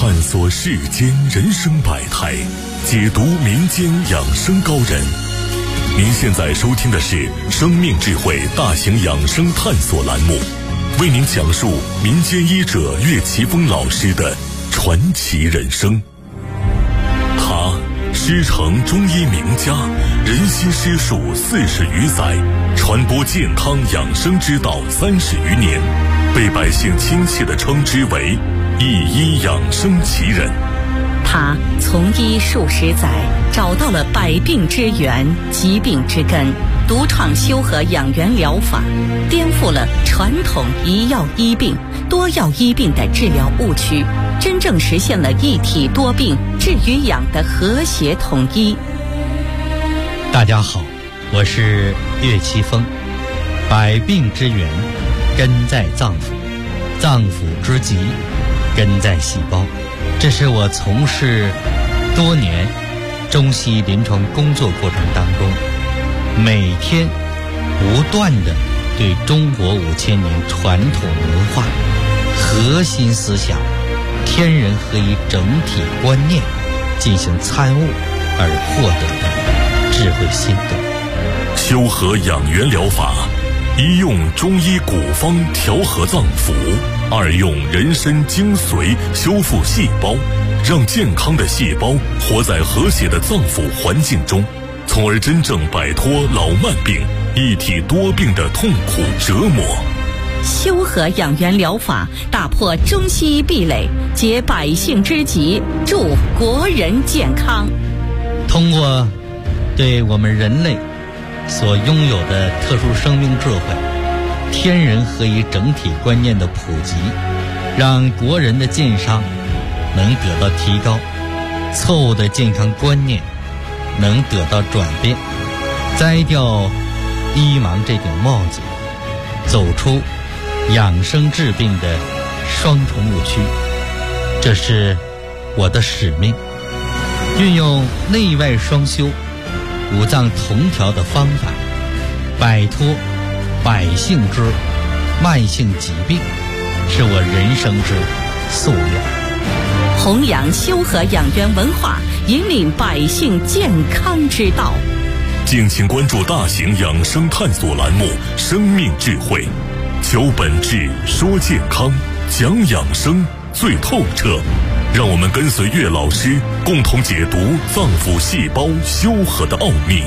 探索世间人生百态，解读民间养生高人。您现在收听的是生命智慧大型养生探索栏目，为您讲述民间医者岳奇峰老师的传奇人生。他师承中医名家，人心师术40余载，传播健康养生之道30余年，被百姓亲切地称之为一医养生奇人。 他从医数十载，找到了百病之源、疾病之根，独创修和养元疗法，颠覆了传统一药医病、多药医病的治疗误区，真正实现了一体多病、治与养的和谐统一。 大家好，我是岳奇峰。百病之源根在脏腑，脏腑之疾根在细胞。这是我从事多年中西临床工作过程当中，每天不断地对中国5000年传统文化核心思想天人合一整体观念进行参悟而获得的智慧心得。 修和养元疗法，一用中医古方调和脏腑，二用人参精髓修复细胞，让健康的细胞活在和谐的脏腑环境中，从而真正摆脱老慢病、一体多病的痛苦折磨。 修和养元疗法打破中西医壁垒，解百姓之急，助国人健康。 通过对我们人类所拥有的特殊生命智慧、天人合一整体观念的普及，让国人的健康能得到提高，错误的健康观念能得到转变，摘掉医盲这顶帽子，走出养生治病的双重误区。这是我的使命，运用内外双修、五脏同调的方法，摆脱百姓之慢性疾病，是我人生之夙愿。 弘扬修和养元文化，引领百姓健康之道。 敬请关注大型养生探索栏目《生命智慧》，求本质，说健康，讲养生最透彻。让我们跟随岳老师，共同解读脏腑细胞修和的奥秘。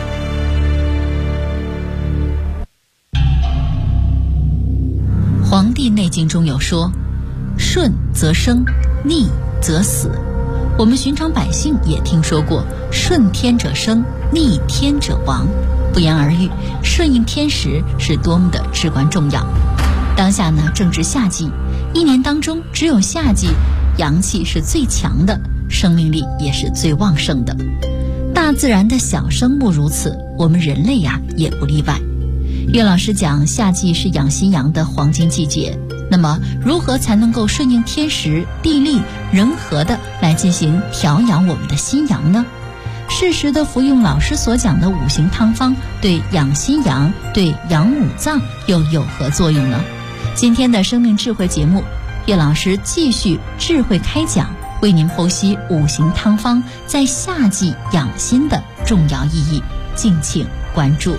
《黄帝内经》中有说：顺则生，逆则死。我们寻常百姓也听说过顺天者生，逆天者亡。不言而喻，顺应天时是多么的至关重要。当下呢，正值夏季，一年当中只有夏季阳气是最强的，生命力也是最旺盛的。大自然的小生物如此，我们人类也不例外。岳老师讲，夏季是养心阳的黄金季节，那么如何才能够顺应天时、地利、人和的来进行调养我们的心阳呢？适时的服用老师所讲的5行汤方，对养心阳、对养五脏又有何作用呢？今天的生命智慧节目，岳老师继续智慧开讲，为您剖析5行汤方在夏季养心的重要意义，敬请关注。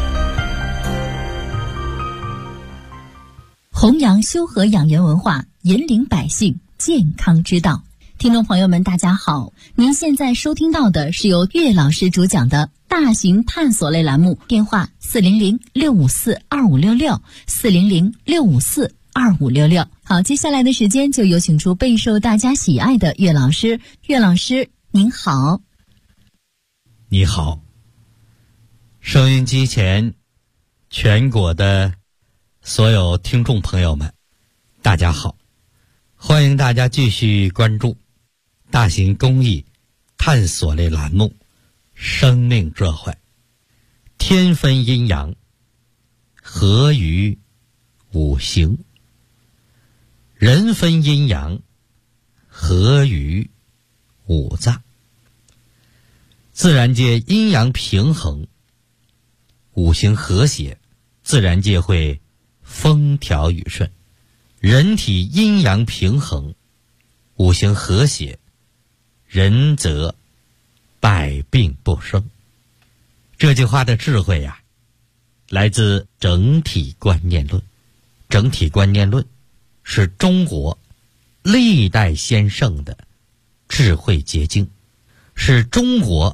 弘扬修和养元文化，引领百姓健康之道。听众朋友们大家好，您现在收听到的是由岳老师主讲的大型探索类栏目，电话400-654-2566 400-654-2566。好，接下来的时间就有请出备受大家喜爱的岳老师。岳老师您好。 你好，收音机前全国的所有听众朋友们大家好，欢迎大家继续关注大型公益探索类栏目生命智慧。天分阴阳，合于五行；人分阴阳，合于五脏。自然界阴阳平衡，五行和谐，自然界会风调雨顺。人体阴阳平衡， 五行和谐，人则百病不生。这句话的智慧呀，来自整体观念论。整体观念论是中国历代先圣的智慧结晶，是中国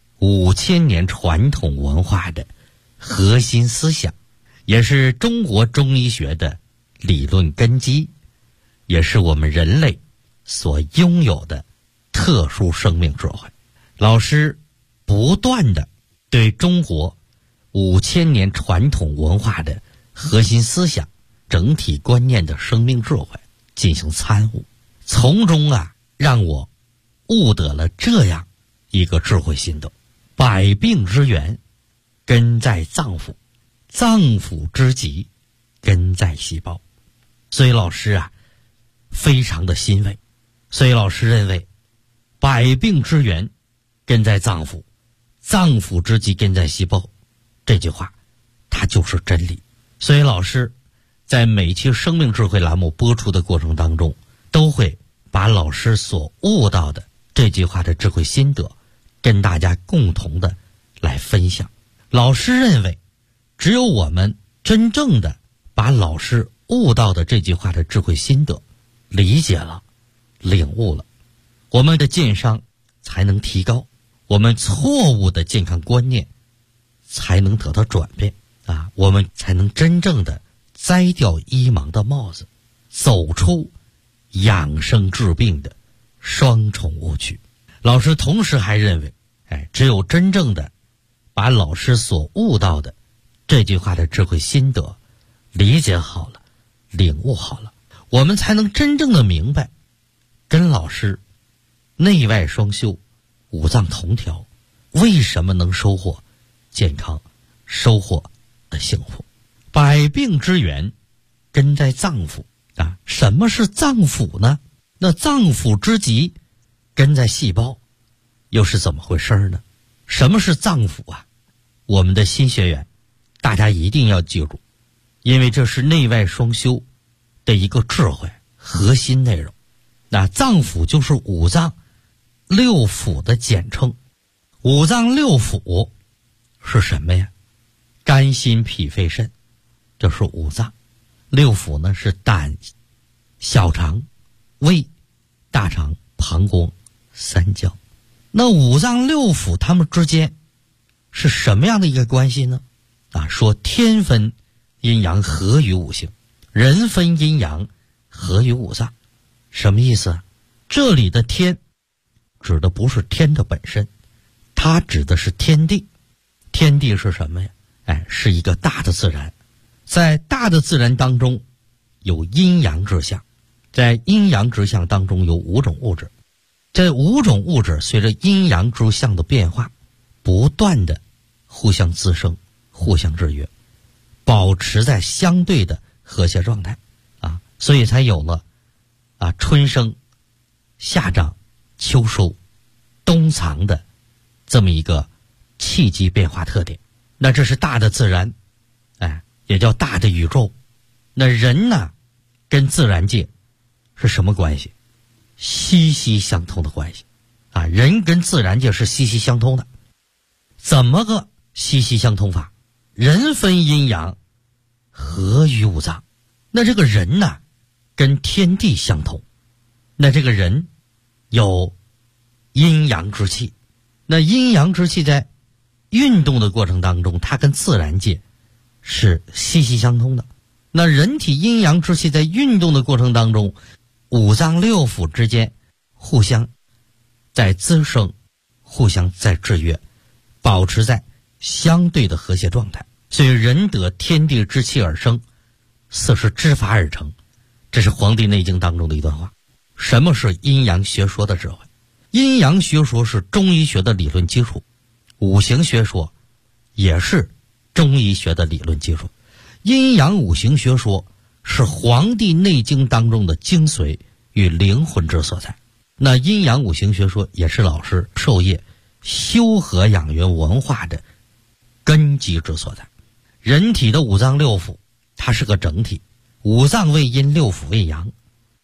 5000年传统文化的核心思想，也是中国中医学的理论根基，也是我们人类所拥有的特殊生命智慧。老师不断的对中国5000年传统文化的核心思想、整体观念的生命智慧进行参悟，从中让我悟得了这样一个智慧心得：百病之源根在脏腑，脏腑之疾根在细胞。所以老师非常的欣慰。所以老师认为，百病之源根在脏腑，脏腑之疾根在细胞，这句话它就是真理。所以老师在每期生命智慧栏目播出的过程当中，都会把老师所悟到的这句话的智慧心得跟大家共同的来分享。老师认为，只有我们真正的把老师悟到的这句话的智慧心得理解了、领悟了，我们的健商才能提高，我们错误的健康观念才能得到转变我们才能真正的摘掉医盲的帽子，走出养生治病的双重误区。老师同时还认为，只有真正的把老师所悟到的这句话的智慧心得理解好了、领悟好了，我们才能真正的明白，跟老师内外双修、五脏同调，为什么能收获健康、收获幸福。百病之源根在脏腑什么是脏腑呢？那脏腑之疾根在细胞，又是怎么回事呢？什么是脏腑我们的新学员大家一定要记住，因为这是内外双修的一个智慧核心内容。那脏腑就是五脏六腑的简称。五脏六腑是什么呀？肝心脾肺肾，这是五脏。六腑呢是胆、小肠、胃、大肠、膀胱、三焦。那五脏六腑它们之间是什么样的一个关系呢？说天分阴阳合于五行，人分阴阳合于五脏。什么意思？这里的天指的不是天的本身，它指的是天地。天地是什么呀？是一个大的自然。在大的自然当中有阴阳之象，在阴阳之象当中有5种物质。这5种物质随着阴阳之象的变化，不断的互相滋生、互相制约，保持在相对的和谐状态所以才有了春生、夏长、秋收、冬藏的这么一个气机变化特点。那这是大的自然，也叫大的宇宙。那人呢，跟自然界是什么关系？息息相通的关系人跟自然界是息息相通的。怎么个息息相通法？人分阴阳合于五脏。那这个人呢，跟天地相通。那这个人有阴阳之气，那阴阳之气在运动的过程当中，它跟自然界是息息相通的。那人体阴阳之气在运动的过程当中，五脏六腑之间互相在滋生，互相在制约，保持在相对的和谐状态。所以人得天地之气而生，四时之法而成。这是《黄帝内经》当中的一段话。什么是阴阳学说的智慧？阴阳学说是中医学的理论基础，五行学说也是中医学的理论基础。阴阳五行学说是《黄帝内经》当中的精髓与灵魂之所在。那阴阳五行学说也是老师授业修和养元文化的根基之所在。人体的五脏六腑它是个整体，五脏为阴，六腑为阳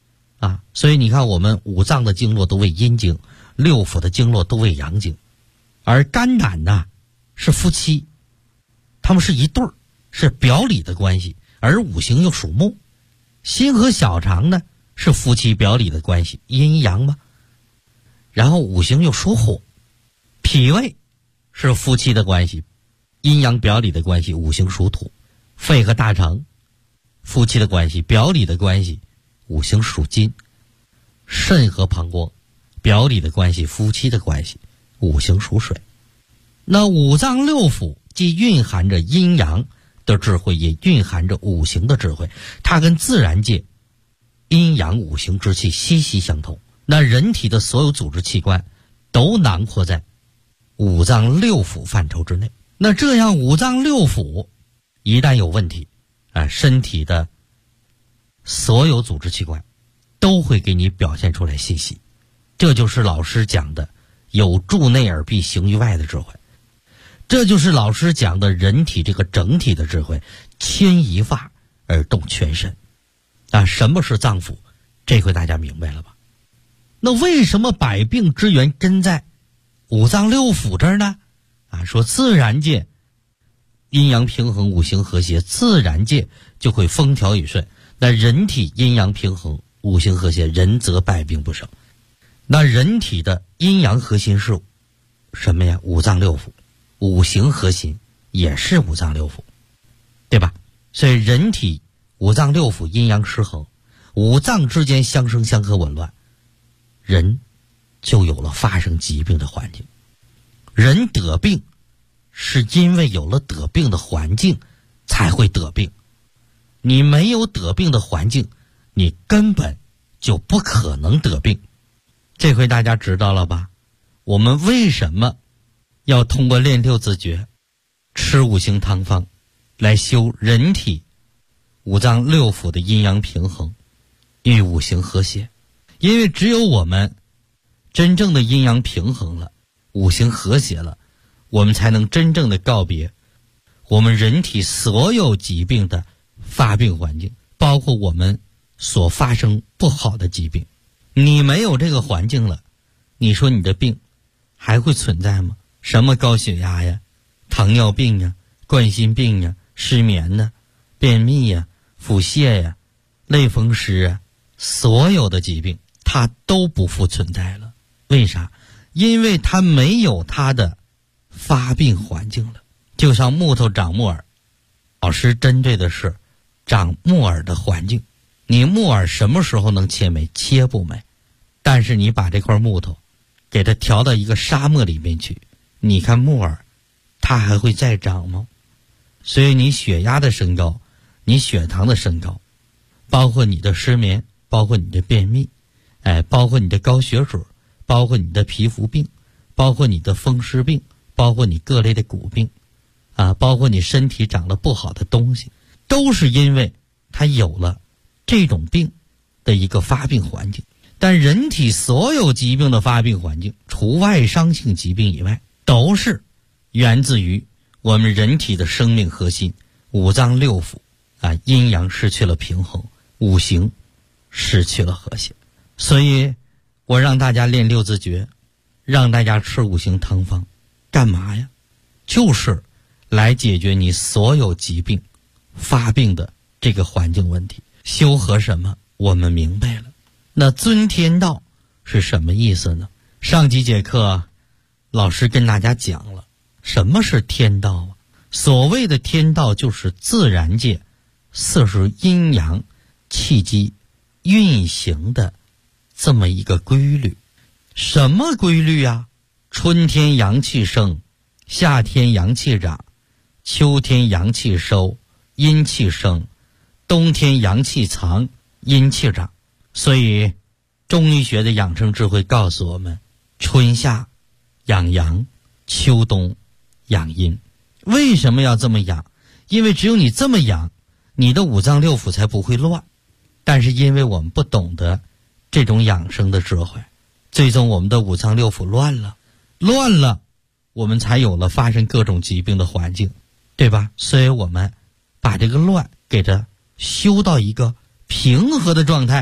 啊。所以你看，我们五脏的经络都为阴经，六腑的经络都为阳经，而肝胆呢是夫妻，他们是一对儿，是表里的关系，而五行又属木。心和小肠呢是夫妻表里的关系，阴阳嘛。然后五行又属火，脾胃是夫妻的关系，阴阳表里的关系，五行属土。肺和大肠夫妻的关系，表里的关系，五行属金。肾和膀胱表里的关系，夫妻的关系，五行属水。那五脏六腑既蕴含着阴阳的智慧，也蕴含着五行的智慧，它跟自然界阴阳五行之气息息相通。那人体的所有组织器官都囊括在五脏六腑范畴之内。那这样五脏六腑一旦有问题，身体的所有组织器官都会给你表现出来信息。这就是老师讲的有助内而必行于外的智慧，这就是老师讲的人体这个整体的智慧，牵一发而动全身。什么是脏腑？这回大家明白了吧？那为什么百病之源根在五脏六腑这儿呢？说自然界阴阳平衡，五行和谐，自然界就会风调雨顺。那人体阴阳平衡，五行和谐，人则百病不生。那人体的阴阳核心是什么呀？五脏六腑。五行核心也是五脏六腑，对吧？所以人体五脏六腑阴阳失衡，五脏之间相生相克紊乱，人就有了发生疾病的环境。人得病是因为有了得病的环境才会得病，你没有得病的环境，你根本就不可能得病。这回大家知道了吧？我们为什么要通过练六字诀，吃五行汤方来修人体五脏六腑的阴阳平衡与五行和谐？因为只有我们真正的阴阳平衡了，五行和谐了，我们才能真正的告别我们人体所有疾病的发病环境，包括我们所发生不好的疾病。你没有这个环境了，你说你的病还会存在吗？什么高血压呀、糖尿病呀、冠心病呀、失眠呢、便秘呀、腹泻呀、类风湿啊，所有的疾病它都不复存在了。为啥？因为它没有它的发病环境了。就像木头长木耳，老师针对的是长木耳的环境。你木耳什么时候能切没？切不没。但是你把这块木头给它调到一个沙漠里面去，你看木耳它还会再长吗？所以你血压的升高，你血糖的升高，包括你的失眠，包括你的便秘，包括你的高血脂，包括你的皮肤病，包括你的风湿病，包括你各类的骨病，包括你身体长了不好的东西，都是因为它有了这种病的一个发病环境。但人体所有疾病的发病环境，除外伤性疾病以外，都是源自于我们人体的生命核心五脏六腑阴阳失去了平衡，五行失去了和谐。所以我让大家练六字诀，让大家吃五行汤方，干嘛呀？就是来解决你所有疾病发病的这个环境问题。修和什么？我们明白了。那尊天道是什么意思呢？上几节课老师跟大家讲了什么是天道啊。所谓的天道就是自然界四时阴阳气机运行的这么一个规律。什么规律啊？春天阳气生，夏天阳气长，秋天阳气收，阴气生，冬天阳气藏，阴气长。所以中医学的养生智慧告诉我们，春夏养阳，秋冬养阴。为什么要这么养？因为只有你这么养，你的五脏六腑才不会乱。但是因为我们不懂得这种养生的智慧，最终我们的五脏六腑乱了，我们才有了发生各种疾病的环境，对吧？所以我们把这个乱给它修到一个平和的状态，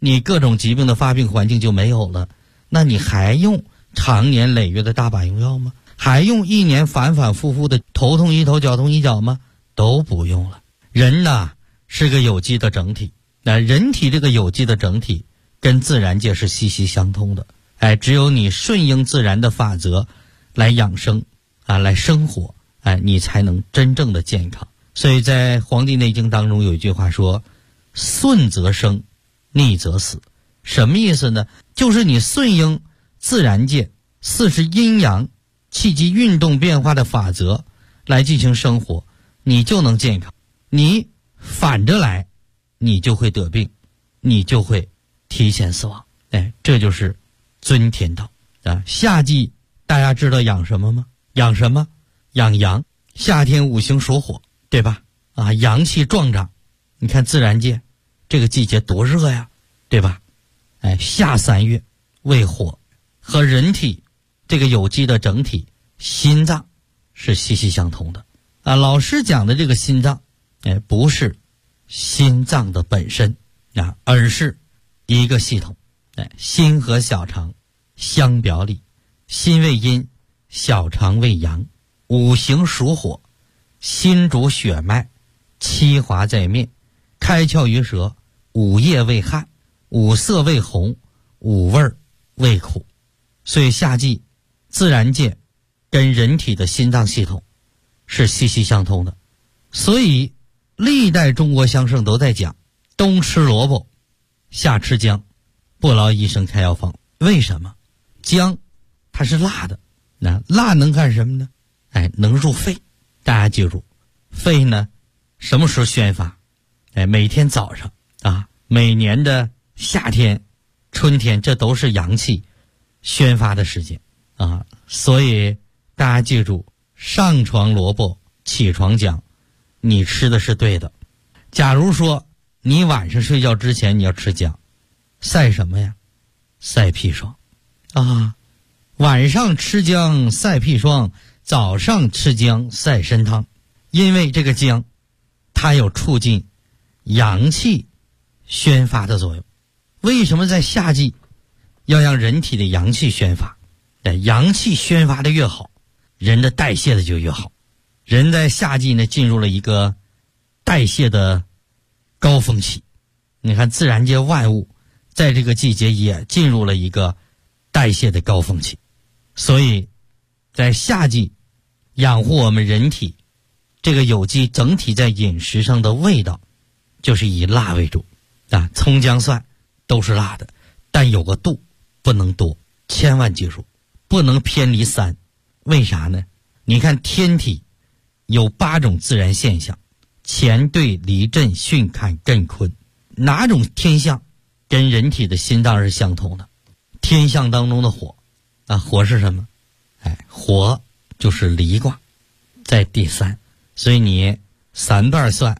你各种疾病的发病环境就没有了，那你还用长年累月的大把用药吗？还用一年反反复复的头痛医头脚痛医脚吗？都不用了。人呐是个有机的整体，那人体这个有机的整体跟自然界是息息相通的。只有你顺应自然的法则来养生来生活，你才能真正的健康。所以在《黄帝内经》当中有一句话说，顺则生，逆则死。什么意思呢？就是你顺应自然界40阴阳气机运动变化的法则来进行生活，你就能健康。你反着来，你就会得病，你就会提前死亡。这就是遵天道夏季大家知道养什么吗？养什么？养阳。夏天五行属火，对吧？阳气壮长。你看自然界这个季节多热呀，对吧？夏3月为火，和人体这个有机的整体心脏是息息相通的老师讲的这个心脏不是心脏的本身而是一个系统。心和小肠相表里，心为阴，小肠为阳，五行属火，心主血脉，七华在面，开窍于舌，五液为汗，五色为红，五味为苦。所以夏季自然界跟人体的心脏系统是息息相通的。所以历代中国乡圣都在讲，冬吃萝卜，夏吃姜，不劳医生开药方。为什么？姜它是辣的，辣能干什么呢？能入肺。大家记住，肺呢什么时候宣发？每天早上每年的夏天春天，这都是阳气宣发的时间所以大家记住，上床萝卜起床姜，你吃的是对的。假如说你晚上睡觉之前你要吃姜，晒什么呀？晒砒霜晚上吃姜晒砒霜，早上吃姜晒参汤。因为这个姜它有促进阳气宣发的作用。为什么在夏季要让人体的阳气宣发？阳气宣发的越好，人的代谢的就越好。人在夏季呢进入了一个代谢的高峰期。你看自然界万物在这个季节也进入了一个代谢的高峰期。所以在夏季养护我们人体这个有机整体在饮食上的味道就是以辣为主葱姜蒜都是辣的，但有个度，不能多，千万记住不能偏离3。为啥呢？你看天体有8种自然现象，乾兑离震巽坎艮坤，哪种天象跟人体的心脏是相同的？天象当中的火火是什么？火就是离卦，在第3。所以你3瓣蒜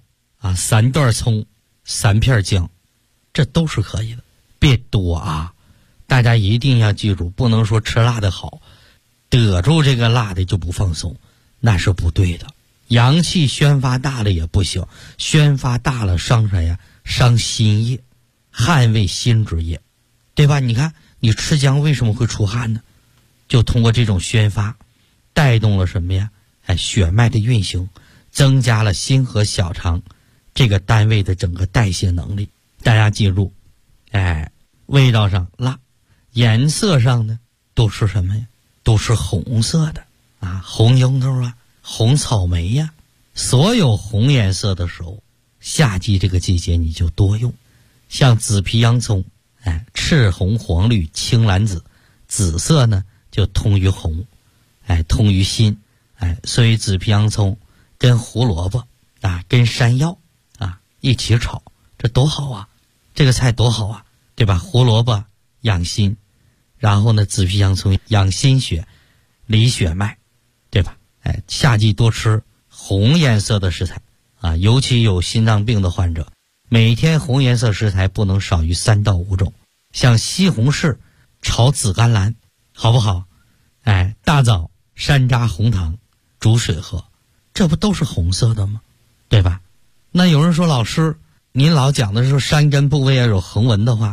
3段葱3片姜，这都是可以的，别多大家一定要记住，不能说吃辣的好，得住这个辣的就不放松，那是不对的。阳气宣发大了也不行，宣发大了伤谁呀？伤心液，汗为心之液，对吧？你看你吃姜为什么会出汗呢？就通过这种宣发带动了什么呀？血脉的运行，增加了心和小肠这个单位的整个代谢能力。大家记住味道上辣，颜色上呢都是什么呀？都是红色的红樱桃红草莓呀，所有红颜色的时候，夏季这个季节你就多用。像紫皮洋葱赤红黄绿青蓝紫，紫色呢就通于红通于心所以紫皮洋葱跟胡萝卜跟山药一起炒，这多好这个菜多好对吧？胡萝卜养心，然后呢紫皮洋葱养心血理血脉，对吧？夏季多吃红颜色的食材尤其有心脏病的患者，每天红颜色食材不能少于3到5种。像西红柿炒紫甘蓝好不好？大枣山楂红糖煮水喝，这不都是红色的吗？对吧？那有人说，老师您老讲的是山根部位要有横纹的话，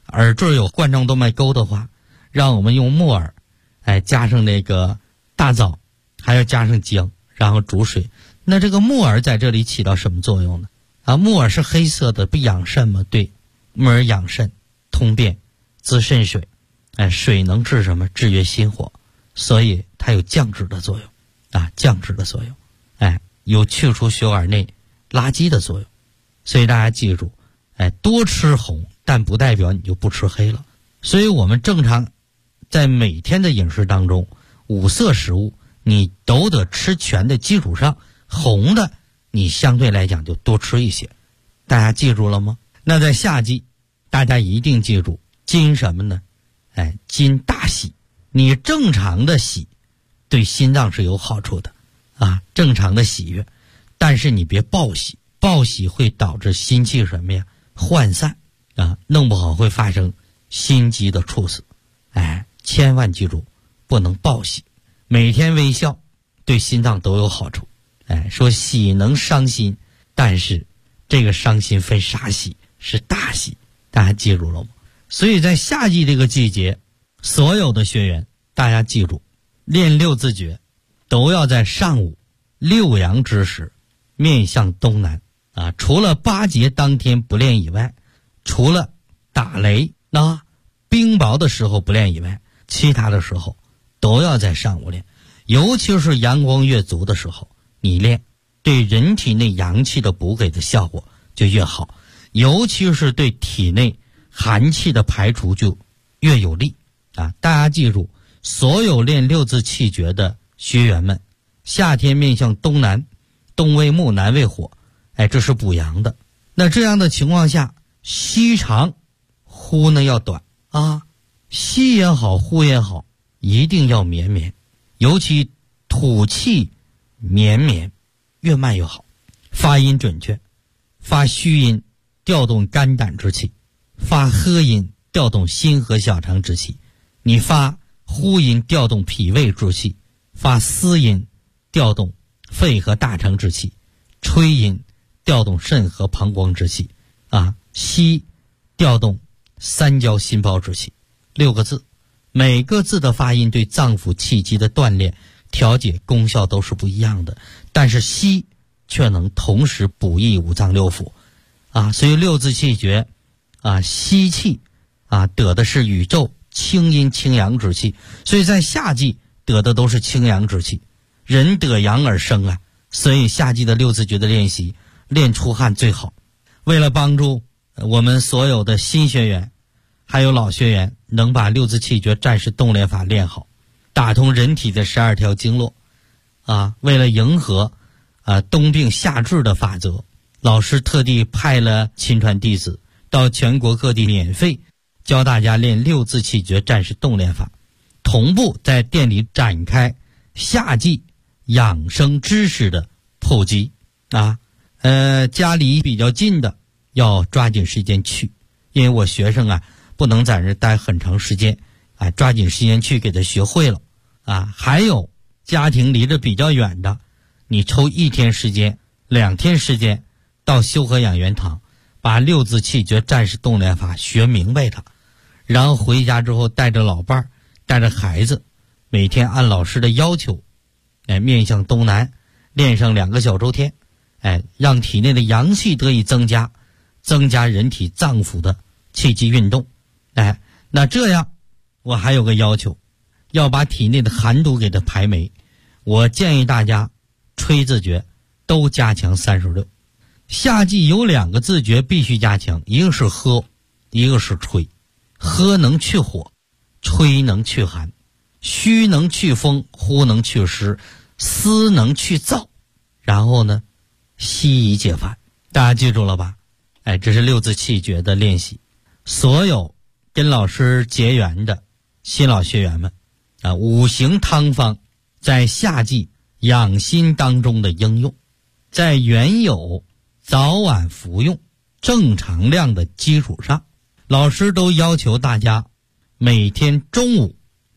耳坠有冠状动脉沟的话，让我们用木耳，加上那个大枣，还要加上姜，然后煮水。那这个木耳在这里起到什么作用呢？木耳是黑色的，不养肾吗？对，木耳养肾、通便、滋肾水，水能治什么？制约心火，所以它有降脂的作用，降脂的作用，有去除血管内垃圾的作用。所以大家记住，多吃红，但不代表你就不吃黑了。所以我们正常在每天的饮食当中，5色食物你都得吃全的基础上，红的你相对来讲就多吃一些。大家记住了吗？那在夏季大家一定记住禁什么呢？禁大喜。你正常的喜对心脏是有好处的正常的喜悦，但是你别暴喜，暴喜会导致心气什么呀？涣散弄不好会发生心肌的猝死。千万记住不能暴喜，每天微笑对心脏都有好处。说喜能伤心，但是这个伤心分啥喜？是大喜，大家记住了吗？所以在夏季这个季节，所有的学员大家记住，练六字诀都要在上午6阳之时，面向东南除了8节当天不练以外，除了打雷冰雹的时候不练以外，其他的时候都要在上午练。尤其是阳光越足的时候你练，对人体内阳气的补给的效果就越好，尤其是对体内寒气的排除就越有利大家记住，所有练六字气诀的学员们，夏天面向东南，东为木，南为火，这是补阳的。那这样的情况下，吸长，呼呢要短吸也好，呼也好，一定要绵绵，尤其吐气绵绵，越慢越好。发音准确，发虚音调动肝胆之气，发呵音调动心和小肠之气，你发呼音调动脾胃之气，发嘶音调动肺和大肠之气，吹音调动肾和膀胱之气吸调动三焦心包之气。6个字，每个字的发音对脏腑气机的锻炼调节功效都是不一样的，但是吸却能同时补益五脏六腑所以六字气诀吸气得的是宇宙清阴清阳之气，所以在夏季得的都是清阳之气，人得阳而生所以夏季的六字诀的练习练出汗最好。为了帮助我们所有的新学员还有老学员能把六字气诀战士动练法练好，打通人体的12条经络为了迎合冬病夏治的法则，老师特地派了亲传弟子到全国各地免费教大家练六字气诀战士动练法，同步在店里展开夏季养生知识的普及家里比较近的要抓紧时间去，因为我学生不能在这待很长时间抓紧时间去给他学会了还有家庭离得比较远的，你抽1天时间2天时间到修和养元堂把六字气诀战士动练法学明白它，然后回家之后带着老伴儿带着孩子，每天按老师的要求面向东南练上2个小周天让体内的阳气得以增加，增加人体脏腑的气机运动那这样我还有个要求，要把体内的寒毒给它排没。我建议大家吹字诀都加强36。夏季有2个字诀必须加强，一个是喝，一个是吹。喝能去火，吹能去寒，虚能去风，呼能去湿，思能去燥，然后呢息以解烦。大家记住了吧？这是六字气诀的练习。所有跟老师结缘的新老学员们五行汤方在夏季养心当中的应用，在原有早晚服用正常量的基础上，老师都要求大家每天中午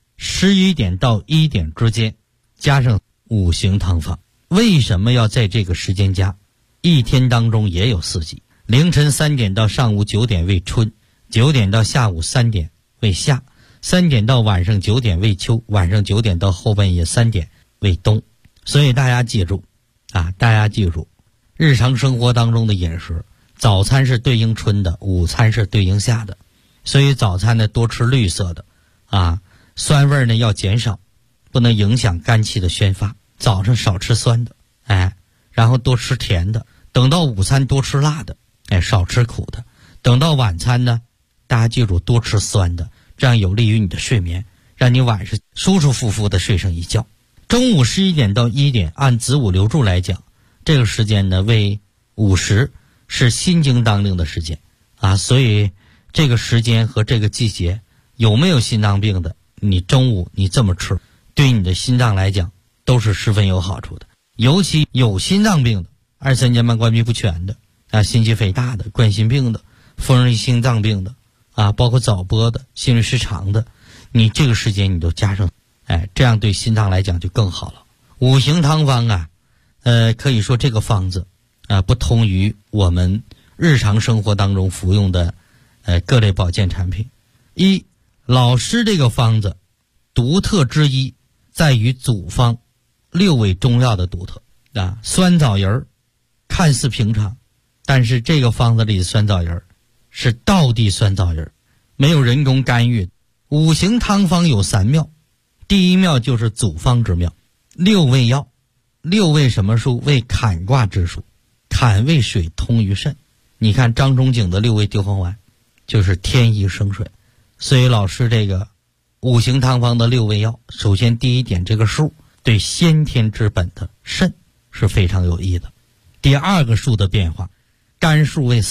11点到1点之间加上五行汤方。为什么要在这个时间加？一天当中也有4季，凌晨3点到上午9点为春， 9点到下午3点为夏，3点到晚上9点为秋，晚上9点到后半夜3点为冬。所以大家记住日常生活当中的饮食，早餐是对应春的，午餐是对应夏的。所以早餐呢多吃绿色的酸味呢要减少，不能影响肝气的宣发。早上少吃酸的，然后多吃甜的。等到午餐多吃辣的，少吃苦的。等到晚餐呢，大家记住多吃酸的，这样有利于你的睡眠，让你晚上舒舒服服的睡上一觉。中午11点到1点，按子午流注来讲，这个时间呢为午时，是心经当令的时间所以这个时间和这个季节，有没有心脏病的，你中午你这么吃，对你的心脏来讲都是十分有好处的。尤其有心脏病的，23间瓣关闭不全的心肌肥大的，冠心病的，风热心脏病的包括早搏的，心律失常的，你这个时间你都加上这样对心脏来讲就更好了。五行汤方可以说这个方子不同于我们日常生活当中服用的各类保健产品。老师这个方子独特之一在于组方6味中药的独特酸枣仁看似平常，但是这个方子里的酸枣仁是道地酸枣仁，没有人工干预。五行汤方有3妙，第一妙就是组方之妙。6味药，6味什么数？为坎卦之数，坎为水通于肾。你看张仲景的6味地黄丸就是天一生水。所以老师这个五行汤方的6味药，首先第一点，这个数对先天之本的肾是非常有益的。第二个数的变化，肝数为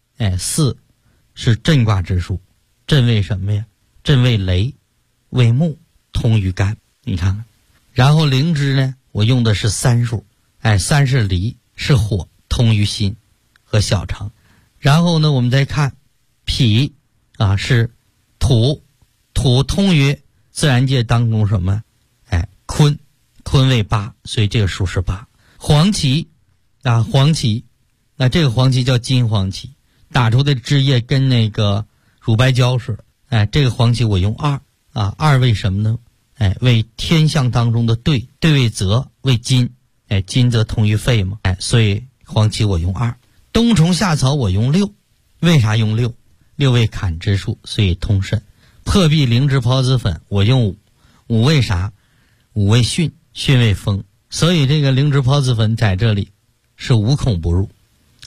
4，4是震卦之数，震为什么呀？震为雷，为木，通于肝。你看看，然后灵芝呢，我用的是3数，3是离，是火，通于心和小肠。然后呢，我们再看脾是土，土通于自然界当中什么？坤，坤为8，所以这个数是8。黄芪黄芪，这个黄芪叫金黄芪，打出的汁液跟那个乳白胶似的。这个黄芪我用2为什么呢？为天象当中的兑为泽，为金，金则通于肺嘛，所以黄芪我用2。冬虫夏草我用6，为啥用6？6为坎之数，所以通肾。破壁灵芝孢子粉我用5为啥？5为巽，巽为风，所以这个灵芝孢子粉在这里是无孔不入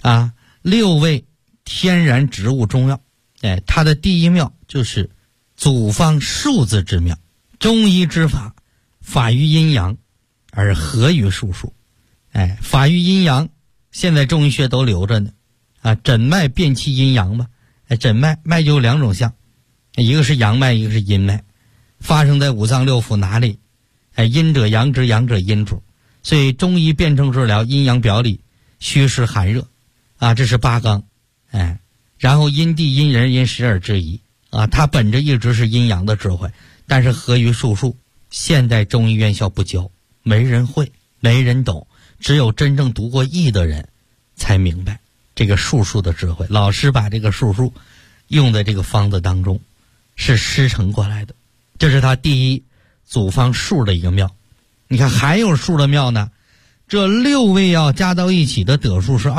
6味天然植物中药，它的第一妙就是组方数字之妙。中医之法，法于阴阳而合于术数。法于阴阳，现在中医学都留着呢诊脉辨其阴阳吧。诊脉就有2种象，一个是阳脉，一个是阴脉，发生在五脏六腑哪里？阴者阳之，阳者阴主。所以中医辨证治疗，阴阳表里，虚实寒热这是8纲。然后阴地阴人阴时而制宜它本着一直是阴阳的智慧，但是合于术数，现代中医院校不教，没人会，没人懂，只有真正读过易的人才明白这个术数的智慧。老师把这个术数用在这个方子当中，是师承过来的，这是他第一组方数的一个妙。你看还有数的妙呢，这6味药加到一起的得数是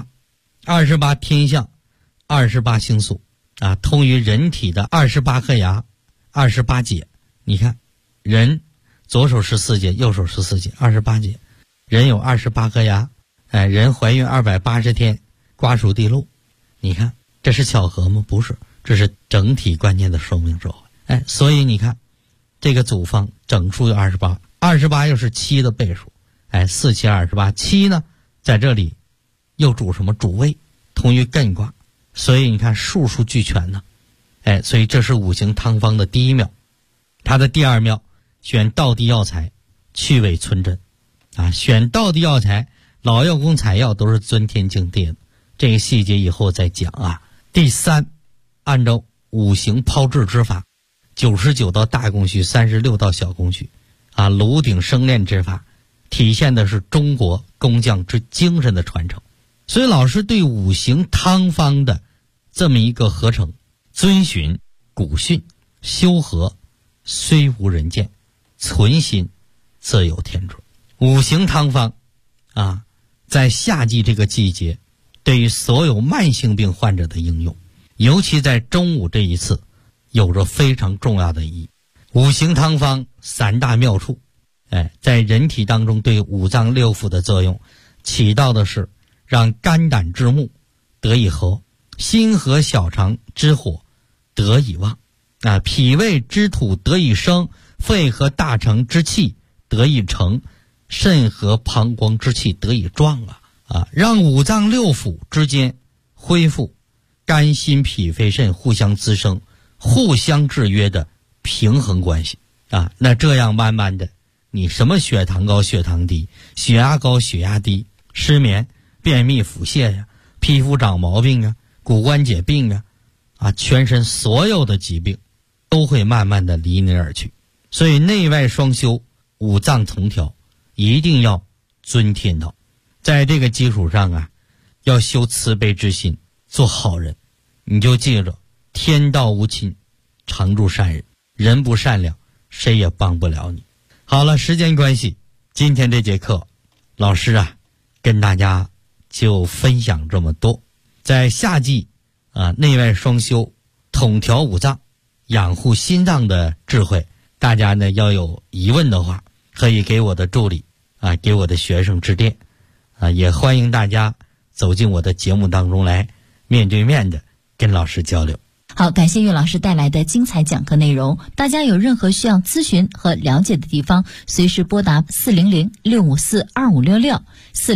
28天象，28星宿通于人体的28颗牙，28节。你看人左手14节，右手14节，28节。人有28颗牙，人怀孕280天，瓜熟蒂落。你看这是巧合吗？不是，这是整体观念的生命智慧。所以你看这个组方整数有28又是7的倍数，4、7、28。7呢在这里又主什么？主胃，通于艮卦。所以你看数俱全呢。所以这是五行汤方的第一妙。它的第二妙，选道地药材，去伪存真选道地药材，老药公采药都是尊天敬地的，这个细节以后再讲第三，按照五行抛掷之法，99道大工序，36道小工序炉鼎生炼之法，体现的是中国工匠之精神的传承。所以老师对五行汤方的这么一个合成， 遵循古训，修和虽无人见，存心则有天助。五行汤方啊，在夏季这个季节，对于所有慢性病患者的应用，尤其在中午这一次，有着非常重要的意义。五行汤方3大妙处，在人体当中对五脏六腑的作用，起到的是让肝胆之木得以和，心和小肠之火得以旺，脾胃之土得以生，肺和大肠之气得以成，肾和膀胱之气得以壮让五脏六腑之间恢复肝心脾肺肾互相滋生、互相制约的平衡关系那这样慢慢的，你什么血糖高、血糖低、血压高、血压低、失眠、便秘、腹泻呀、皮肤长毛病啊、骨关节病全身所有的疾病都会慢慢的离你而去。所以内外双修，五脏同调，一定要遵天道。在这个基础上要修慈悲之心，做好人。你就记着，天道无亲，常助善人，人不善良，谁也帮不了你。好了，时间关系，今天这节课老师跟大家就分享这么多。在夏季内外双修，统调五脏，养护心脏的智慧，大家呢要有疑问的话，可以给我的助理给我的学生致电也欢迎大家走进我的节目当中来，面对面的跟老师交流。 好，感谢岳老师带来的精彩讲课内容。大家有任何需要咨询和了解的地方，随时拨打400-654-2566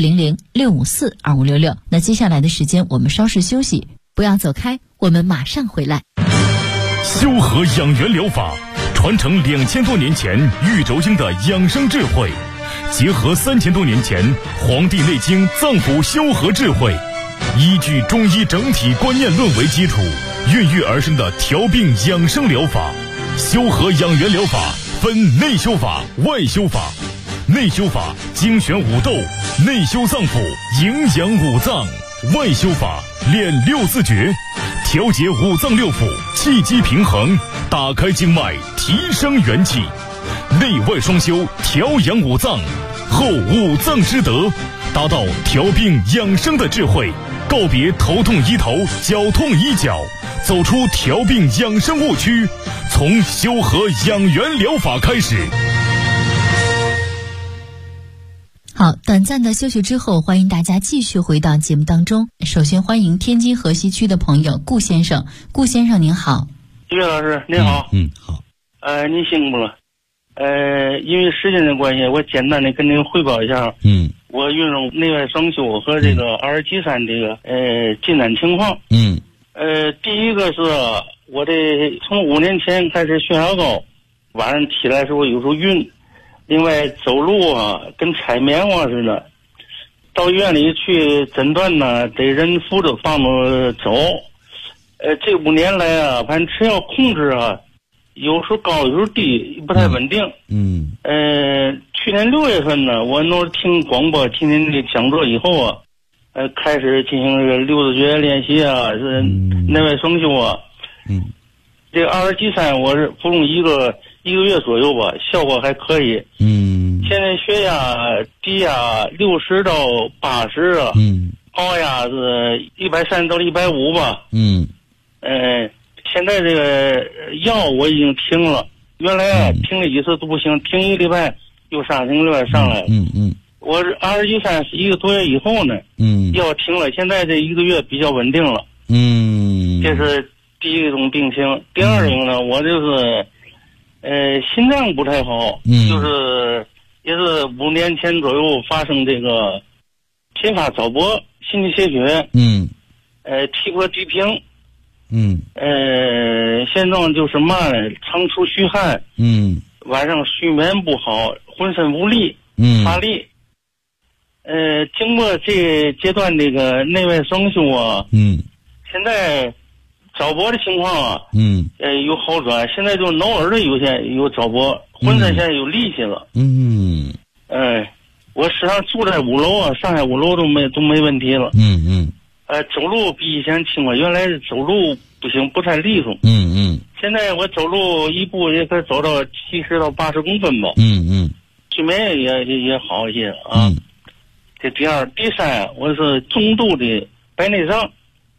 400-654-2566。那接下来的时间我们稍事休息，不要走开，我们马上回来。 修和养元疗法传承2000多年前玉轴经的养生智慧，结合3000多年前《黄帝内经》脏腑修和智慧，依据中医整体观念论为基础，孕育而生的调病养生疗法。修和养元疗法分内修法、外修法。内修法精选五斗，内修脏腑，营养五脏；外修法练6字诀，调节五脏六腑，气机平衡，打开经脉，提升元气。内外双修，调养五脏，后五脏之德，达到调病养生的智慧，告别头痛医头、脚痛医脚，走出调病养生误区，从修和养元疗法开始。 好，短暂的休息之后，欢迎大家继续回到节目当中。首先欢迎天津河西区的朋友顾先生。顾先生您好。 岳老师您好。 好。 您辛苦了。因为时间的关系，我简单的跟您汇报一下。我运用内外双修和这个2G3这个进展情况。第一个是我从5年前开始血压高，晚上起来时候有时候晕。另外走路跟踩棉花似的，到医院里去诊断呢，得人扶着放着走。这5年来反正吃药控制有时候高有时候低，不太稳定。去年6月份呢，我听广播听您的讲座以后开始进行这个6字诀练习是内外双修这个2G3我是服用一个月左右吧，效果还可以。现在血压低压60到80高压是130到150吧。现在这个药我已经停了，原来停了几次都不行，停1个礼拜又上停1个礼拜上来了。我是2G3是1个多月以后呢，药停了，现在这1个月比较稳定了。这是第一种病情。第二种呢，我就是心脏不太好，就是也是5年前左右发生这个频发早搏、心肌缺血，体魄低平，现状就是嘛呢，常出虚汗，晚上睡眠不好，浑身无力，乏力。经过这阶段这个内外双修现在早搏的情况有好转，现在就挠耳朵有早搏，浑身现在有力气了。我时常住在5楼上海5楼都没问题了。 走路比以前轻了，原来走路不行，不太利索。现在我走路一步也可以走到70到80公分吧。睡眠也好一些啊。这第二，第三，我是中度的白内障。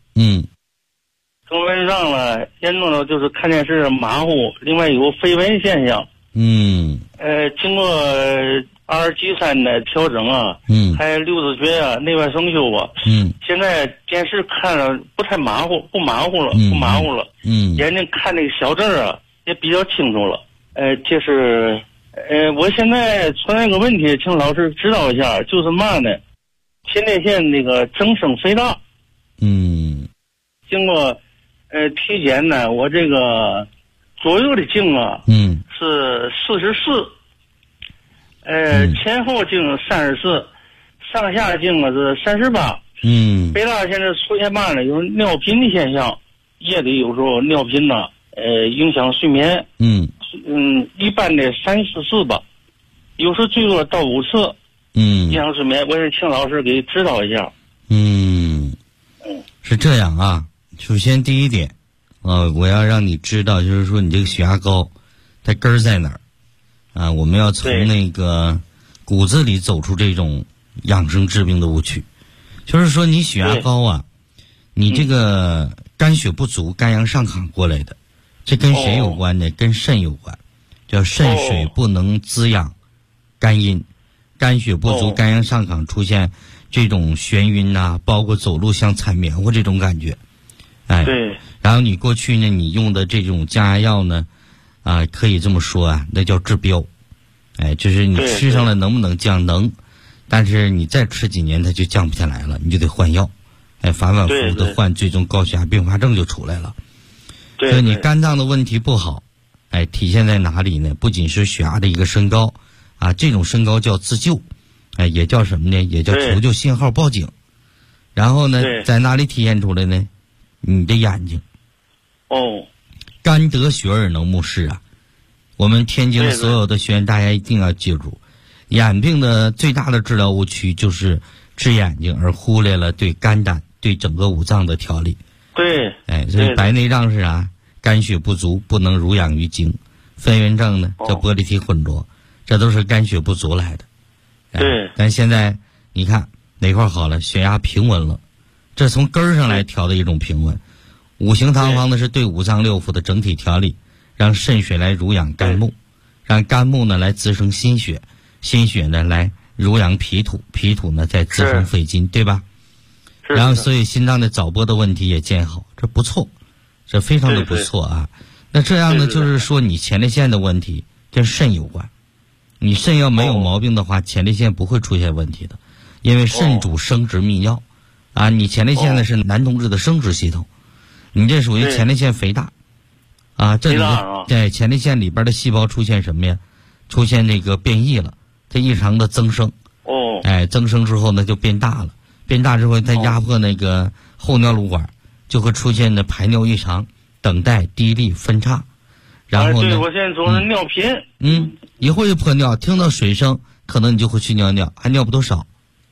中白内障了，严重的就是看电视马虎，另外有飞蚊现象。经过2G3的调整啊，还有六字诀啊，内外双修啊。现在电视看了不太马虎，不马虎了。眼睛看那个小字啊也比较清楚了。这是我现在存在个问题，请老师指导一下，就是嘛呢？前列腺那个增生肥大。经过体检呢，我这个左右的径啊，是44，前后径34，上下径啊是38。肥大现在出现嘛呢？有尿频的现象，夜里有时候尿频呢，影响睡眠。一般的3、4次吧，有时最多到5次。影响睡眠，我是请老师给指导一下。 是这样啊。首先第一点，我要让你知道，就是说你这个血压高，它根儿在哪儿啊？我们要从那个骨子里走出这种养生治病的误区。就是说你血压高啊，你这个肝血不足、肝阳上亢过来的，这跟谁有关呢？跟肾有关，叫肾水不能滋养肝阴，肝血不足、肝阳上亢，出现这种眩晕啊，包括走路像踩棉花这种感觉。 对。 然后你过去呢，你用的这种降压药呢，可以这么说啊，那叫治标。就是你吃上了能不能降？能，但是你再吃几年它就降不下来了，你就得换药。反反复复的换，最终高血压并发症就出来了。所以你肝脏的问题不好，体现在哪里呢？不仅是血压的一个升高啊，这种升高叫自救，也叫什么呢？也叫求救信号报警。然后呢，在哪里体现出来呢？你的眼睛。肝得血而能目视啊。我们天津所有的学员，大家一定要记住，眼病的最大的治疗误区就是治眼睛而忽略了对肝胆、对整个五脏的调理。所以白内障是啥？肝血不足，不能濡养于精。飞蚊症呢，叫玻璃体混浊，这都是肝血不足来的。但现在你看哪块好了？血压平稳了，这从根儿上来调的一种平稳。五行汤方呢是对五脏六腑的整体调理，让肾水来濡养肝木，让肝木呢来滋生心血，心血呢来濡养脾土，脾土呢再滋生肺金，对吧？然后所以心脏的早搏的问题也见好，这不错，这非常的不错啊。那这样呢，就是说你前列腺的问题跟肾有关，你肾要没有毛病的话，前列腺不会出现问题的，因为肾主生殖泌尿啊。你前列腺呢是男同志的生殖系统，你这属于前列腺肥大啊。这里在前列腺里边的细胞出现什么呀？出现那个变异了，它异常的增生。增生之后呢就变大了，变大之后它压迫那个后尿路管，就会出现的排尿异常、等待、滴沥、分叉。然后呢， 对，我现在总是尿频。 一会儿就破尿，听到水声，可能你就会去尿尿，还尿不多少。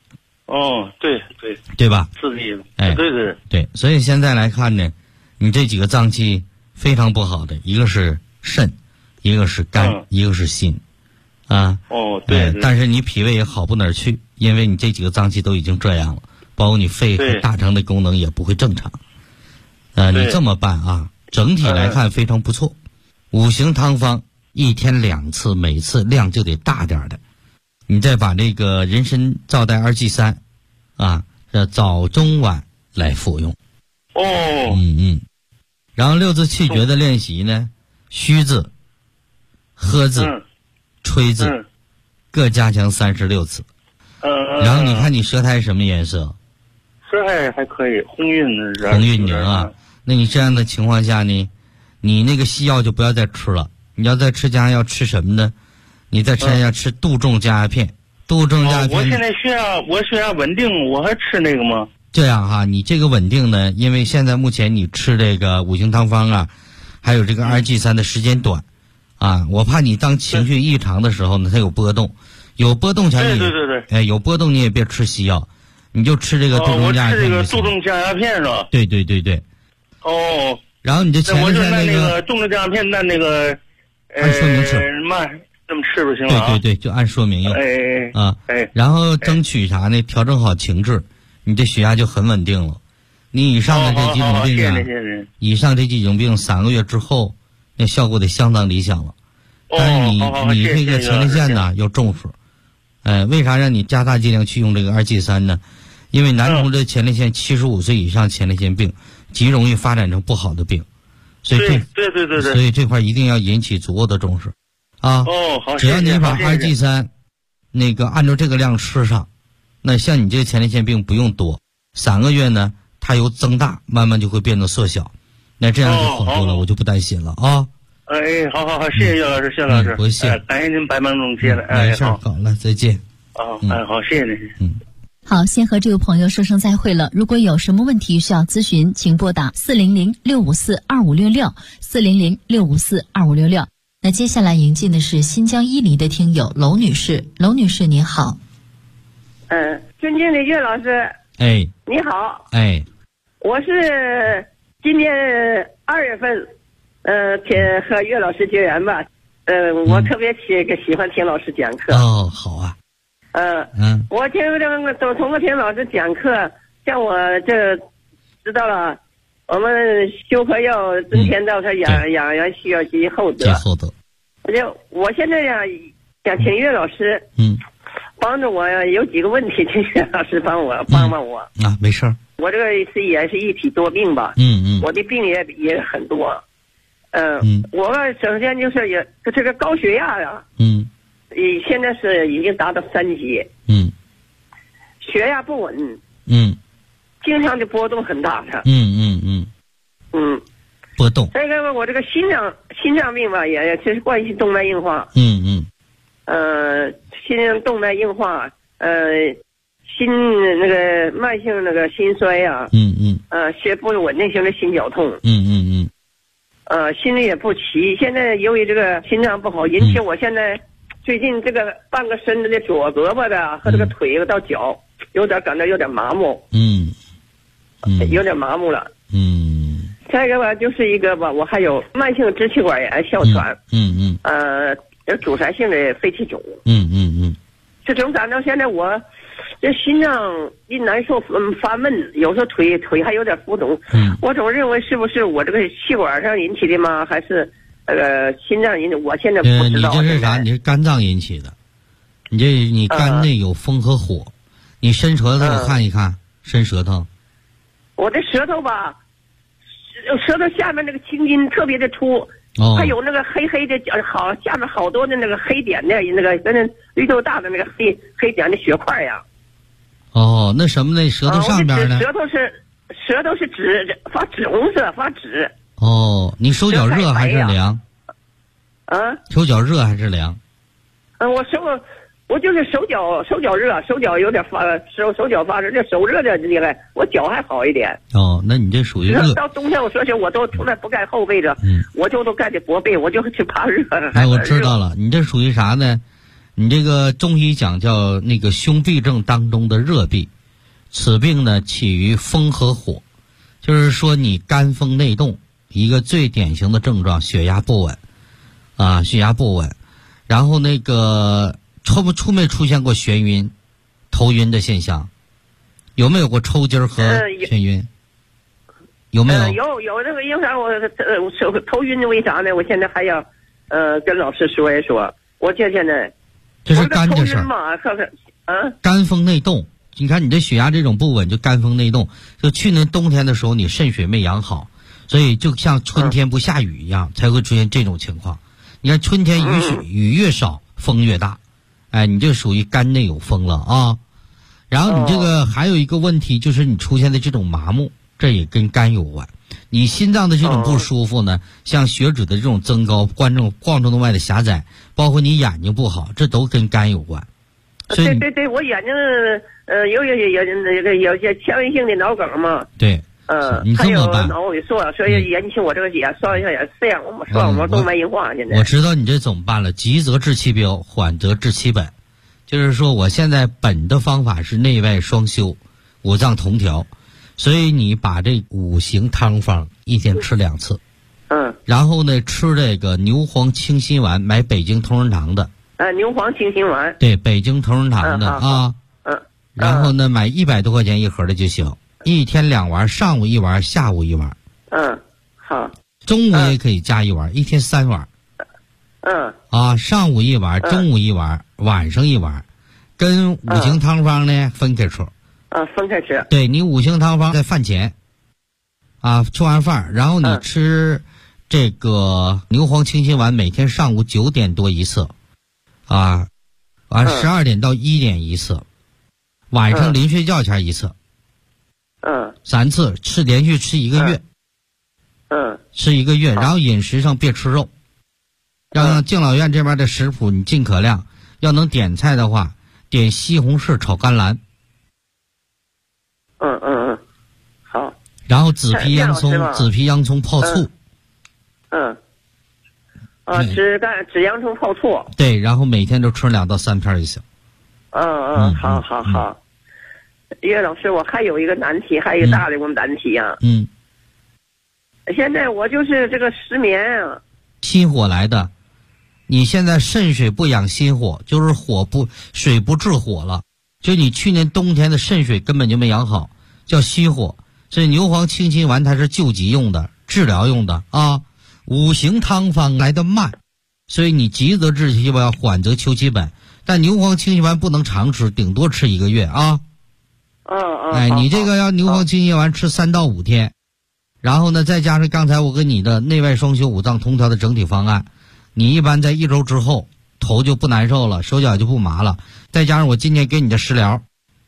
对吧？ 是的意思。 对，所以现在来看呢，你这几个脏器非常不好的，一个是肾，一个是肝，一个是心，啊。但是你脾胃也好不哪儿去，因为你这几个脏器都已经这样了，包括你肺和大肠的功能也不会正常。你这么办啊，整体来看非常不错。五行汤方1天2次，每次量就得大点的。你再把这个人参皂苷2G3啊，早中晚来服用。然后六字气诀的练习呢，虚字、喝字、吹字，各加强36次。然后你看你舌苔什么颜色？ 舌苔还可以，红晕凝啊。那你这样的情况下呢，你那个西药就不要再吃了。你要再吃降压药，吃什么呢？你再吃要吃杜仲降压片。杜仲降压片。 我现在血压稳定，我还吃那个吗？ 这样哈，你这个稳定呢，因为现在目前你吃这个五行汤方啊，还有这个2G3的时间短啊，我怕你当情绪异常的时候呢，它有波动，有波动前你有波动你也别吃西药， 你就吃这个杜仲降压片。 我吃这个杜仲降压片是吧？ 对对对对。 哦。 然后你这前列腺那个杜仲降压片，那个按说明吃， 这么吃就行了。 对对对，就按说明用。然后争取啥呢？调整好情志，你这血压就很稳定了。你以上的这几种病啊，以上这几种病3个月之后，那效果得相当理想了。但是你这个前列腺呢要重视。为啥让你加大剂量去用这个2G3呢？因为男同志前列腺75岁以上前列腺病极容易发展成不好的病，所以对， 所以这块一定要引起足够的重视啊。 好， 只要你把2G3那个按照这个量吃上，那像你这个前列腺病不用多，3个月呢它由增大慢慢就会变得缩小，那这样就很多了，我就不担心了啊。 好，谢谢岳老师，谢老师， 不谢， 感谢您百忙中接了， 没事，好了，再见。 好，谢谢您。 好，先和这位朋友说声再会了。如果有什么问题需要咨询，请拨打400-654-2566 400-654-2566。那接下来迎进的是新疆伊犁的听友娄女士。娄女士您好。 尊敬的岳老师。你好。我是今年2月份和岳老师结缘吧。我特别喜欢听老师讲课。 好啊。 我通过听老师讲课，像我这知道了，我们修佛要增添到他养需要积厚德。我现在想请岳老师，帮着我有几个问题，请岳老师帮帮我。 没事儿。 我这个也是一体多病吧。我的病也很多。我首先就是这个高血压呀。现在是已经达到3级。血压不稳。经常的波动很大的。 波动。 再一个我这个心脏病吧，也是关系动脉硬化。心脏动脉硬化，那个慢性那个心衰呀。血不稳定性的心绞痛。心律也不齐。现在由于这个心脏不好，引起我现在最近这个半个身子的左胳膊的和这个腿到脚感到有点麻木。有点麻木了。再一个吧，就是一个吧，我还有慢性支气管炎、哮喘。阻塞性的肺气肿。这种感到现在我这心脏一难受发闷，有时候腿还有点浮肿。我总认为是不是我这个气管上引起的吗？还是心脏引起？我现在不知道。 你这是啥？你是肝脏引起的。你肝内有风和火。你伸舌头我看一看，伸舌头。 我的舌头吧，舌头下面那个青筋特别的粗。还有那个黑黑的下面好多的那个黑点的那个跟那绿豆大的那个黑点的血块呀。 那什么呢？舌头上边呢？ 舌头是紫红色发紫。 你手脚热还是凉？手脚热还是凉？ 我就是手脚热，手脚有点手脚发热，这手热的厉害，我脚还好一点。 那你这属于热。 到冬天我说起我都从来不盖厚被子，我都盖的薄被，我就去怕热。 我知道了，你这属于啥呢？你这个中医讲叫那个胸痹症当中的热痹，此病呢起于风和火，就是说你肝风内动，一个最典型的症状，血压不稳，血压不稳，然后那个没出现过眩晕、头晕的现象？有没有过抽筋和眩晕？有没有？ 有这个，因为啥我头晕？为啥呢？我现在还要跟老师说一说。我现在这是肝的事儿。肝风内动，你看你这血压这种不稳，就肝风内动。就去年冬天的时候，你肾水没养好，所以就像春天不下雨一样，才会出现这种情况。你看春天雨越少，风越大。你这属于肝内有风了啊。然后你这个还有一个问题，就是你出现的这种麻木，这也跟肝有关。你心脏的这种不舒服呢，像血脂的这种增高、冠状动脉的狭窄，包括你眼睛不好，这都跟肝有关。 对，我眼睛有些纤维性的脑梗嘛。 对。你这么办？ 还有脑萎缩，所以引起我这个双视网膜动脉硬化。现在我知道你这怎么办了，急则治其标，缓则治其本。就是说我现在本的方法是内外双修， 五脏同调，所以你把这5行汤方一天吃2次。然后呢，吃这个牛黄清心丸，买北京同仁堂的。 牛黄清心丸。 对，北京同仁堂的啊。然后呢，买100多块钱一盒的就行，一天2丸，上午1丸，下午1丸。 好。 中午也可以加1丸，一天3丸。上午1丸，中午1丸，晚上1丸，跟5行汤方呢分开吃。 分开吃。 对，你5行汤方在饭前，吃完饭，然后你吃这个牛黄清心丸，每天上午9点多一次，12点到1点一次，晚上临睡觉前一次，3次，连续吃1个月。吃1个月，然后饮食上别吃肉，让敬老院这边的食谱你尽可量，要能点菜的话，点西红柿炒甘蓝。 好。 然后紫皮洋葱泡醋。 紫洋葱泡醋。 对，然后每天都吃2到3片就行。 好。叶老师，我还有一个难题，还有一个大的难题呀。现在我就是这个失眠啊。 心火来的，你现在肾水不养心火，就是水不治火了，就你去年冬天的肾水根本就没养好，叫虚火。所以牛黄清心丸它是救急用的，治疗用的5行汤方来得慢，所以你急则治其本，缓则求其本。但牛黄清心丸不能常吃，顶多吃1个月啊。你这个要牛黄清心丸吃3到5天。然后呢，再加上刚才我跟你的内外双修5脏同调的整体方案，你一般在1周之后头就不难受了，手脚就不麻了，再加上我今天给你的食疗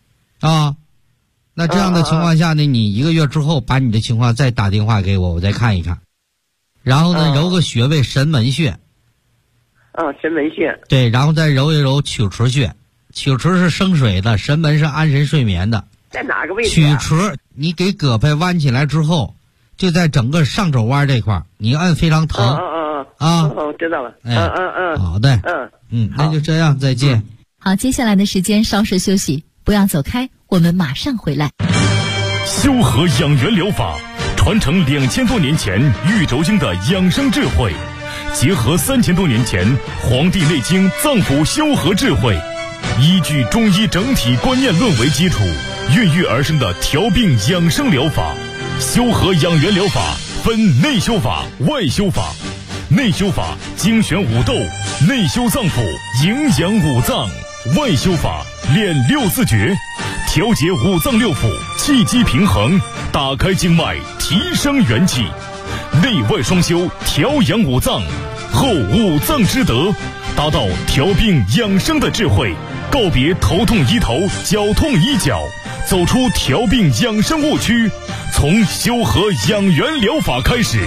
那这样的情况下呢，你1个月之后把你的情况再打电话给我，我再看一看。然后呢，揉个穴位神门穴。 神门穴。对， 然后再揉一揉曲池穴。曲池是生水的，神门是安神睡眠的。 在哪个位置？ 曲池你给胳膊弯起来之后，就在整个上肘弯这块，你按非常疼。 知道了。 好的。那就这样，再见。 好，接下来的时间稍事休息，不要走开，我们马上回来。 修和养元疗法传承2000多年前玉轴经的养生智慧，结合3000多年前《黄帝内经》脏腑修和智慧，依据中医整体观念论为基础，孕育而生的调病养生疗法。修和养元疗法分内修法、外修法。内修法精选5窦，内修脏腑，营养5脏；外修法练6字诀，调节5脏6腑，气机平衡，打开经脉，提升元气。内外双修，调养5脏，后5脏之德，达到调病养生的智慧，告别头痛医头，脚痛医脚，走出调病养生误区，从修和养元疗法开始。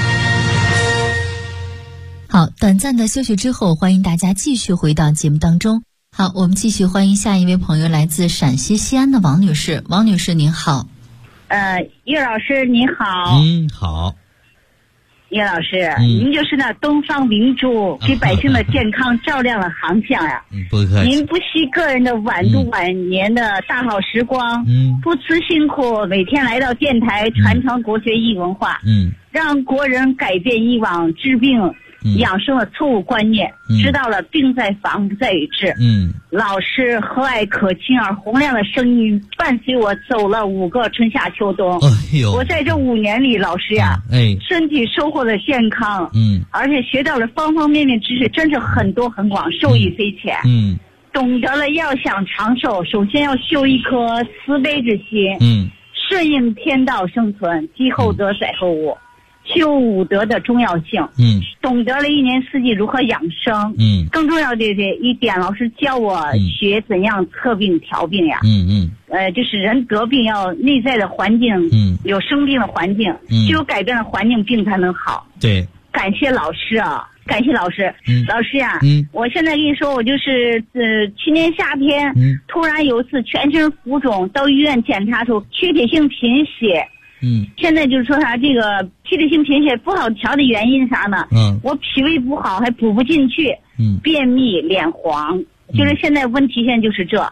好，短暂的休息之后，欢迎大家继续回到节目当中。好，我们继续欢迎下一位朋友，来自陕西西安的王女士。王女士您好。 叶老师您好。 好。 叶老师，您就是那东方明珠，给百姓的健康照亮了航向呀。 不客气。 您不惜个人的晚度晚年的大好时光，不辞辛苦，每天来到电台传承国学医文化，让国人改变以往治病养生的错误观念，知道了病在防不在于治。老师和蔼可亲而洪亮的声音伴随我走了5个春夏秋冬。我在这5年里，老师呀，身体收获了健康，而且学到了方方面面知识，真是很多很广，受益匪浅。懂得了要想长寿，首先要修一颗慈悲之心，顺应天道生存，积厚德载厚物。修5德的重要性，懂得了1年4季如何养生，更重要的一点，老师教我学怎样测病调病呀，就是人得病要内在的环境，有生病的环境，只有改变了环境，病才能好。 对， 感谢老师啊，感谢老师，老师呀，我现在跟你说，我就是去年夏天，突然有一次全身浮肿，到医院检查出缺铁性贫血。现在就是说啥，这个缺铁性贫血不好调的原因啥呢？我脾胃不好，还补不进去，便秘、脸黄，就是现在问题现在就是这。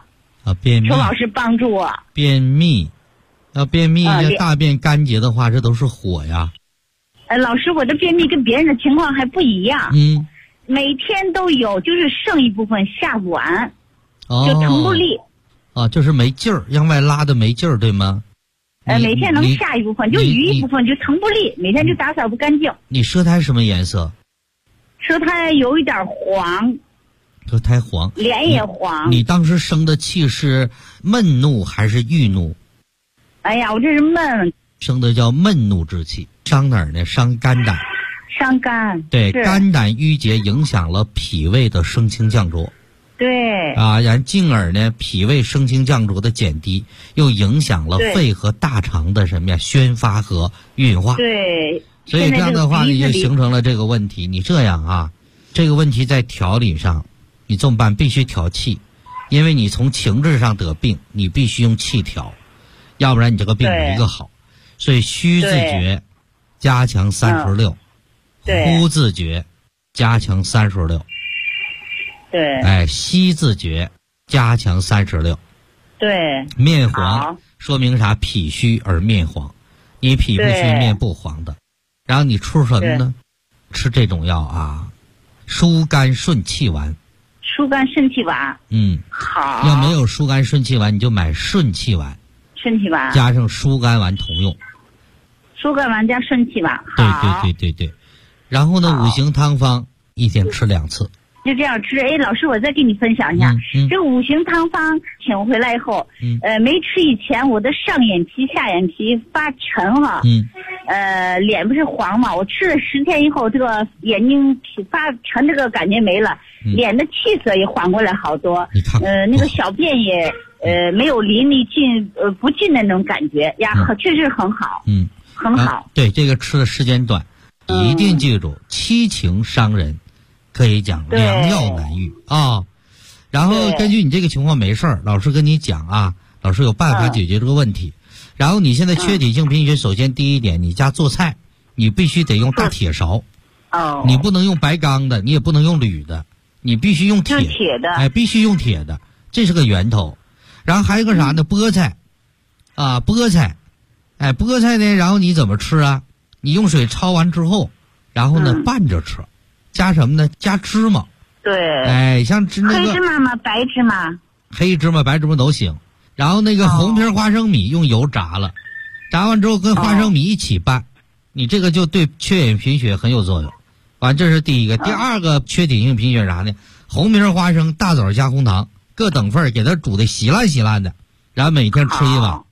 啊，便秘。 求老师帮助我。 便秘，要便秘，要大便干结的话，这都是火呀。 老师，我的便秘跟别人的情况还不一样。每天都有，就是剩一部分下不完，就腾不利。 就是没劲儿，向外拉的没劲儿，对吗？ 每天能下一部分，就余一部分就腾不利，每天就打扫不干净。 你舌苔什么颜色？ 舌苔有一点黄。 舌苔黄， 脸也黄。 你当时生的气是闷怒还是郁怒？ 哎呀，我这是闷。 生的叫闷怒之气，伤哪儿呢？伤肝胆。 伤肝。 对，肝胆郁结影响了脾胃的升清降浊。 对。 然进而呢，脾胃升清降浊的减低，又影响了肺和大肠的什么呀？宣发和运化。 对。 所以这样的话呢，就形成了这个问题。你这样啊，这个问题在调理上，你这么办？必须调气，因为你从情志上得病，你必须用气调，要不然你这个病没个好。所以虚自觉加强36，呼自觉加强36。 对， 吸自觉加强36。 对， 面黄说明啥？脾虚而面黄，你脾不虚面不黄的。然后你吃什么呢？吃这种药啊，疏肝顺气丸。 疏肝顺气丸。好。 要没有疏肝顺气丸，你就买顺气丸。 顺气丸加上疏肝丸同用。 疏肝丸加顺气丸。 对。然后呢，五行汤方一天吃2次。 就这样吃。老师，我再给你分享一下，这个五行汤方请回来以后，没吃以前我的上眼皮、下眼皮发沉哈，脸不是黄嘛，我吃了10天以后，这个眼睛发沉这个感觉没了，脸的气色也缓过来好多，那个小便也没有淋漓尽不尽的那种感觉呀，确实很好，很好。 对，这个吃的时间短，一定记住，七情伤人。可以讲良药难愈啊，然后根据你这个情况没事儿，老师跟你讲啊，老师有办法解决这个问题。然后你现在缺铁性贫血，首先第一点，你家做菜你必须得用大铁勺，你不能用白钢的，你也不能用铝的，你必须用铁的，必须用铁的，这是个源头。然后还有一个啥呢？菠菜菠菜呢，然后你怎么吃啊？你用水焯完之后，然后呢拌着吃。加什么呢？加芝麻。 对。 像那个黑芝麻吗？白芝麻？ 黑芝麻、白芝麻都行。然后那个红皮花生米用油炸了，炸完之后跟花生米一起拌，你这个就对缺铁贫血很有作用。完，这是第一个。第二个缺铁性贫血啥呢？红皮花生、大枣加红糖各等份，给它煮的稀烂的，然后每天吃1碗。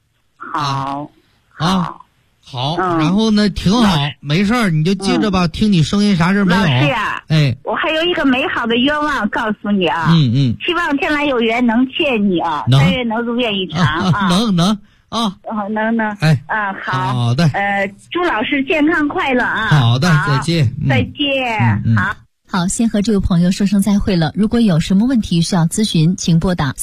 好，然后呢，挺好，没事儿，你就记着吧。听你声音啥事没有？ 老师呀，我还有一个美好的愿望告诉你啊。希望天来有缘能见你啊，但愿能如愿以偿啊。 能能。好的。 祝老师健康快乐啊。 好的，再见。 再见。 好，先和这位朋友说声再会了。如果有什么问题需要咨询，请拨打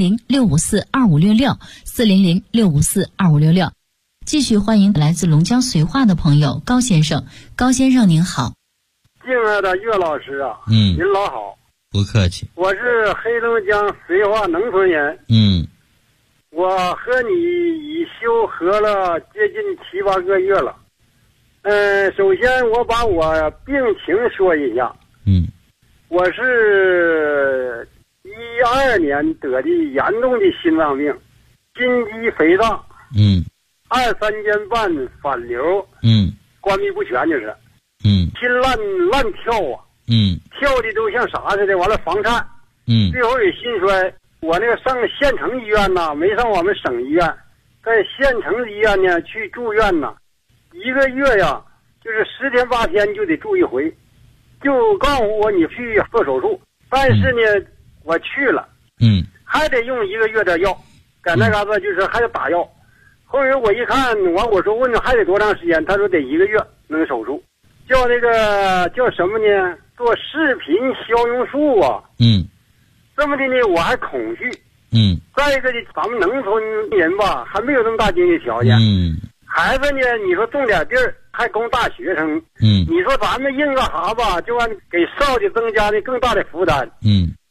400-654-2566，400-654-2566。继续欢迎来自龙江绥化的朋友高先生。高先生您好。 敬爱的岳老师啊，您老好。 不客气。 我是黑龙江绥化农村人。我和你已休和了接近7、8个月了。首先我把我病情说一下。我是12年得的严重的心脏病，心肌肥大。23间半反流，关闭不全就是，心乱跳啊，跳的都像啥似的，完了房颤，最后也心衰。我那个上县城医院呐，没上我们省医院，在县城医院呢去住院呐，1个月呀，就是10天8天就得住一回，就告诉我你去做手术，但是呢，我去了，还得用1个月的药，在那嘎达就是还得打药。后来我一看完，我说问还得多长时间？他说得1个月能手术，叫那个叫什么呢？做视频消融术啊。这么的呢，我还恐惧。再一个呢，咱们农村人吧，还没有那么大经济条件。孩子呢，你说种点地儿还供大学生。你说咱们硬个哈吧，就按给少的增加的更大的负担。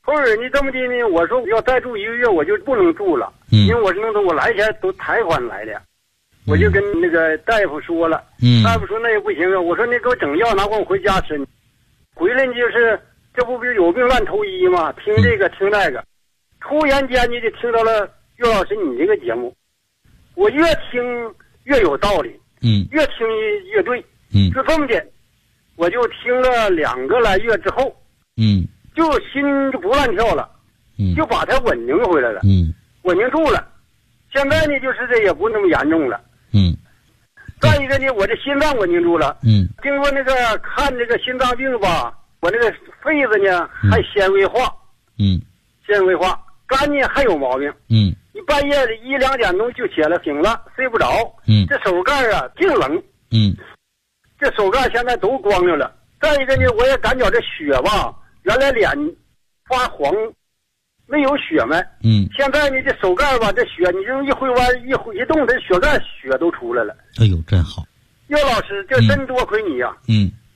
后儿你这么的呢？我说要再住1个月，我就不能住了，因为我是我来前都贷款来的，我就跟那个大夫说了，大夫说那也不行啊，我说你给我整药，拿我回家吃，回来就是这不是有病乱投医吗？听这个听那个，突然间你就听到了岳老师你这个节目，我越听越有道理，越听越对，就这么的，我就听了2个来月之后，就心就不乱跳了，就把它稳定回来了，稳定住了。现在呢，就是这也不那么严重了，再一个呢，我这心脏稳定住了，经过那个看这个心脏病吧，我那个肺子呢还纤维化，纤维化，肝呢还有毛病，你半夜的1、2点钟就起来醒了，睡不着，这手盖啊净冷，这手盖现在都光着了。再一个呢，我也感觉这血吧。原来脸发黄，没有血脉。现在呢，这手盖吧，这血你就一挥弯一动，这血盖血都出来了。 哎呦，真好！ 岳老师，这真多亏你呀！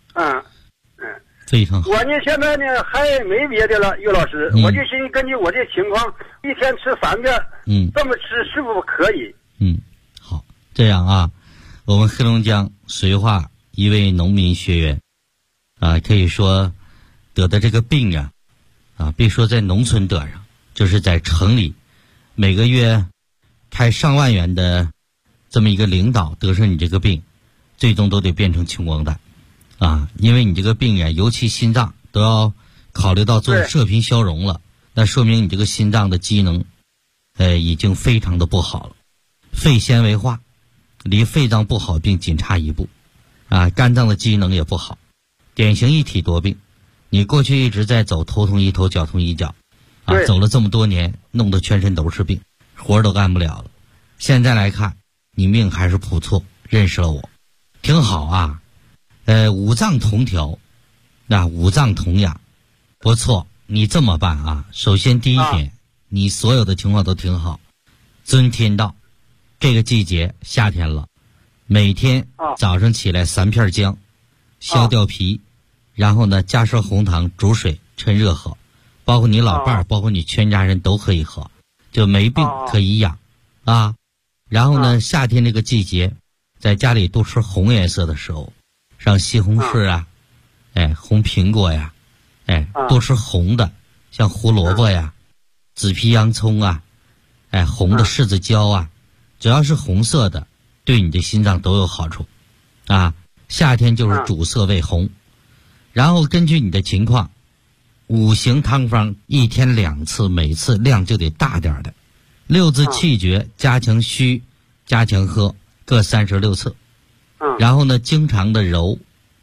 非常好。 我呢，现在呢还没别的了，岳老师，我就寻思根据我这情况，一天吃3遍，这么吃是不是可以？ 好，这样啊，我们黑龙江绥化一位农民学员啊，可以说。得的这个病啊，别说在农村得上，就是在城里，每个月开上万元的这么一个领导得上你这个病，最终都得变成穷光蛋啊！因为你这个病啊，尤其心脏都要考虑到做射频消融了，那说明你这个心脏的机能，已经非常的不好了，肺纤维化，离肺脏不好病仅差一步啊！肝脏的机能也不好，典型一体多病。你过去一直在走头痛医头，脚痛医脚，走了这么多年，弄得全身都是病，活都干不了了。现在来看，你命还是不错，认识了我，挺好啊。五脏同调，五脏同养，不错。你这么办啊？首先第一点，你所有的情况都挺好。遵天道，这个季节夏天了，每天早上起来3片姜，削掉皮。然后呢，加上红糖煮水，趁热喝，包括你老伴儿，包括你全家人都可以喝，就没病可以养，啊。然后呢，夏天这个季节，在家里多吃红颜色的时候，像西红柿啊，红苹果呀，多吃红的，像胡萝卜呀，紫皮洋葱啊，红的柿子椒啊，只要是红色的，对你的心脏都有好处，啊。夏天就是主色为红。然后根据你的情况，5行汤方1天2次，每次量就得大点的，6字气诀加强虚，加强喝，各36次。然后呢，经常的揉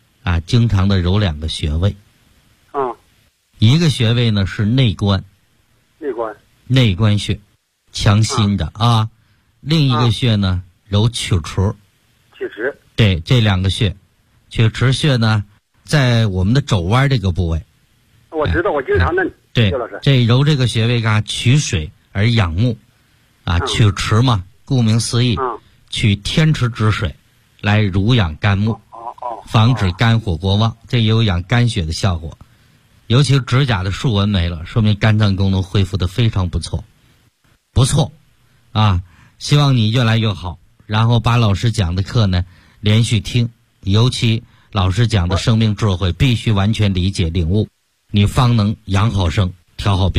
2个穴位。一个穴位呢是内关穴，强心的啊。另一个穴呢揉曲池。对，这2个穴，曲池穴呢。在我们的肘弯这个部位， 我知道，我经常的。 对，这揉这个穴位取水而养目，取池嘛，顾名思义，取天池之水来濡养肝木，防止肝火过旺，这也有养肝血的效果。尤其指甲的竖纹没了，说明肝脏功能恢复的非常不错，啊！希望你越来越好，然后把老师讲的课呢连续听，尤其。老师讲的生命智慧必须完全理解领悟，你方能养好生，调好病。